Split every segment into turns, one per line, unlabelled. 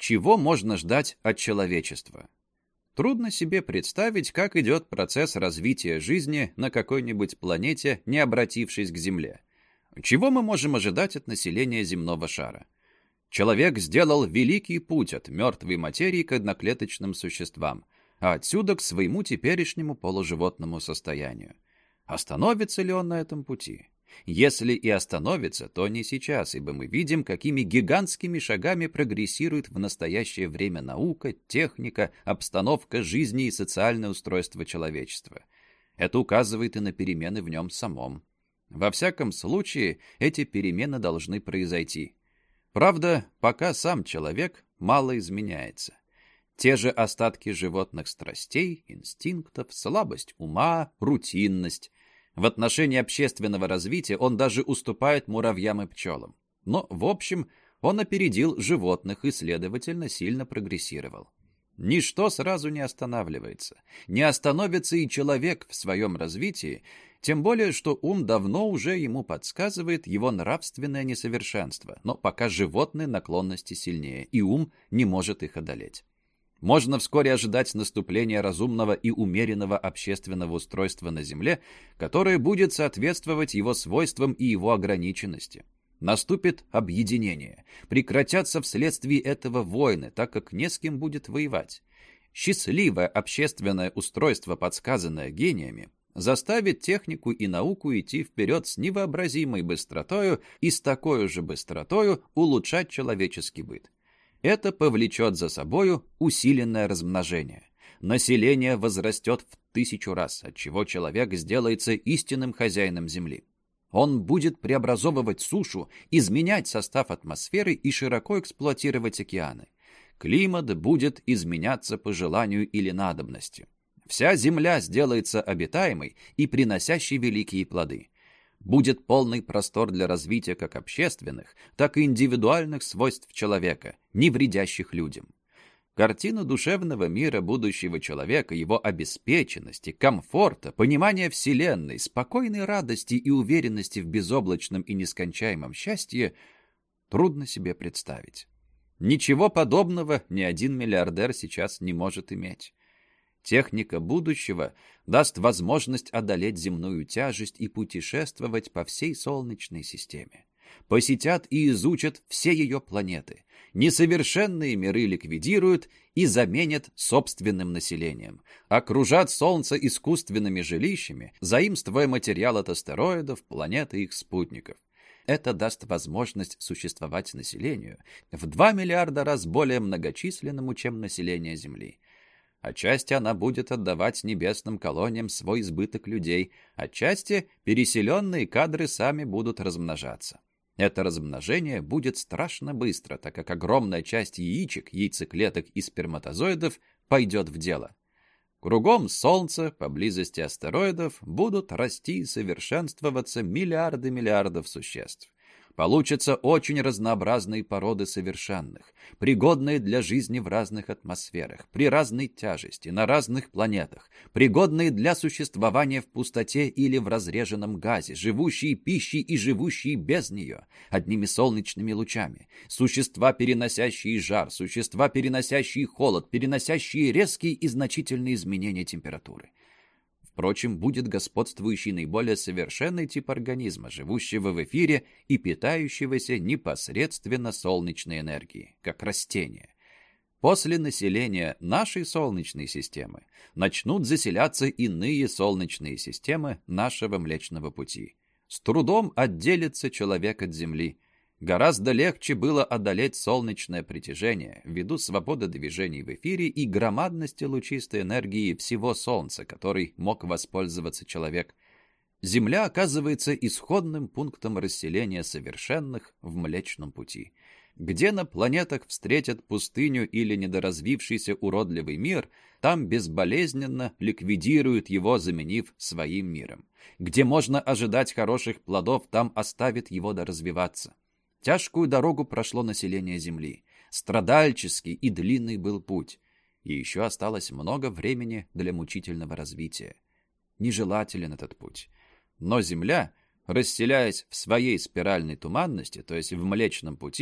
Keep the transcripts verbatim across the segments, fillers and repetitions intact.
Чего можно ждать от человечества? Трудно себе представить, как идет процесс развития жизни на какой-нибудь планете, не обратившись к Земле. Чего мы можем ожидать от населения земного шара? Человек сделал великий путь от мертвой материи к одноклеточным существам, а отсюда к своему теперешнему полуживотному состоянию. Остановится ли он на этом пути? Если и остановится, то не сейчас, ибо мы видим, какими гигантскими шагами прогрессирует в настоящее время наука, техника, обстановка жизни и социальное устройство человечества. Это указывает и на перемены в нем самом. Во всяком случае, эти перемены должны произойти. Правда, пока сам человек мало изменяется. Те же остатки животных страстей, инстинктов, слабость ума, рутинность. В отношении общественного развития он даже уступает муравьям и пчелам. Но, в общем, он опередил животных и, следовательно, сильно прогрессировал. Ничто сразу не останавливается. Не остановится и человек в своем развитии, тем более, что ум давно уже ему подсказывает его нравственное несовершенство, но пока животные наклонности сильнее, и ум не может их одолеть. Можно вскоре ожидать наступления разумного и умеренного общественного устройства на Земле, которое будет соответствовать его свойствам и его ограниченности. Наступит объединение. Прекратятся вследствие этого войны, так как не с кем будет воевать. Счастливое общественное устройство, подсказанное гениями, заставит технику и науку идти вперед с невообразимой быстротою и с такой же быстротою улучшать человеческий быт. Это повлечет за собою усиленное размножение. Население возрастет в тысячу раз, отчего человек сделается истинным хозяином Земли. Он будет преобразовывать сушу, изменять состав атмосферы и широко эксплуатировать океаны. Климат будет изменяться по желанию или надобности. Вся Земля сделается обитаемой и приносящей великие плоды. Будет полный простор для развития как общественных, так и индивидуальных свойств человека, не вредящих людям. Картина душевного мира будущего человека, его обеспеченности, комфорта, понимания Вселенной, спокойной радости и уверенности в безоблачном и нескончаемом счастье трудно себе представить. Ничего подобного ни один миллиардер сейчас не может иметь. Техника будущего даст возможность одолеть земную тяжесть и путешествовать по всей Солнечной системе. Посетят и изучат все ее планеты. Несовершенные миры ликвидируют и заменят собственным населением. Окружат Солнце искусственными жилищами, заимствуя материал от астероидов, планет и их спутников. Это даст возможность существовать населению в два миллиарда раз более многочисленному, чем население Земли. Отчасти она будет отдавать небесным колониям свой избыток людей, отчасти переселенные кадры сами будут размножаться. Это размножение будет страшно быстро, так как огромная часть яичек, яйцеклеток и сперматозоидов пойдет в дело. Кругом Солнца, поблизости астероидов, будут расти и совершенствоваться миллиарды миллиардов существ. Получатся очень разнообразные породы совершенных, пригодные для жизни в разных атмосферах, при разной тяжести, на разных планетах, пригодные для существования в пустоте или в разреженном газе, живущие пищей и живущие без нее, одними солнечными лучами, существа, переносящие жар, существа, переносящие холод, переносящие резкие и значительные изменения температуры. Впрочем, будет господствующий наиболее совершенный тип организма, живущего в эфире и питающегося непосредственно солнечной энергией, как растение. После населения нашей Солнечной системы начнут заселяться иные солнечные системы нашего Млечного Пути. С трудом отделится человек от Земли. Гораздо легче было одолеть солнечное притяжение ввиду свободы движений в эфире и громадности лучистой энергии всего Солнца, которой мог воспользоваться человек. Земля оказывается исходным пунктом расселения совершенных в Млечном Пути. Где на планетах встретят пустыню или недоразвившийся уродливый мир, там безболезненно ликвидируют его, заменив своим миром. Где можно ожидать хороших плодов, там оставит его доразвиваться. Тяжкую дорогу прошло население Земли. Страдальческий и длинный был путь. И еще осталось много времени для мучительного развития. Нежелателен этот путь. Но Земля, расселяясь в своей спиральной туманности, то есть в Млечном Пути,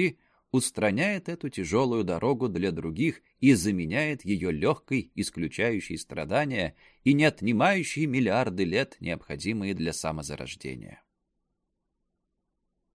устраняет эту тяжелую дорогу для других и заменяет ее легкой, исключающей страдания и не отнимающей миллиарды лет, необходимые для самозарождения.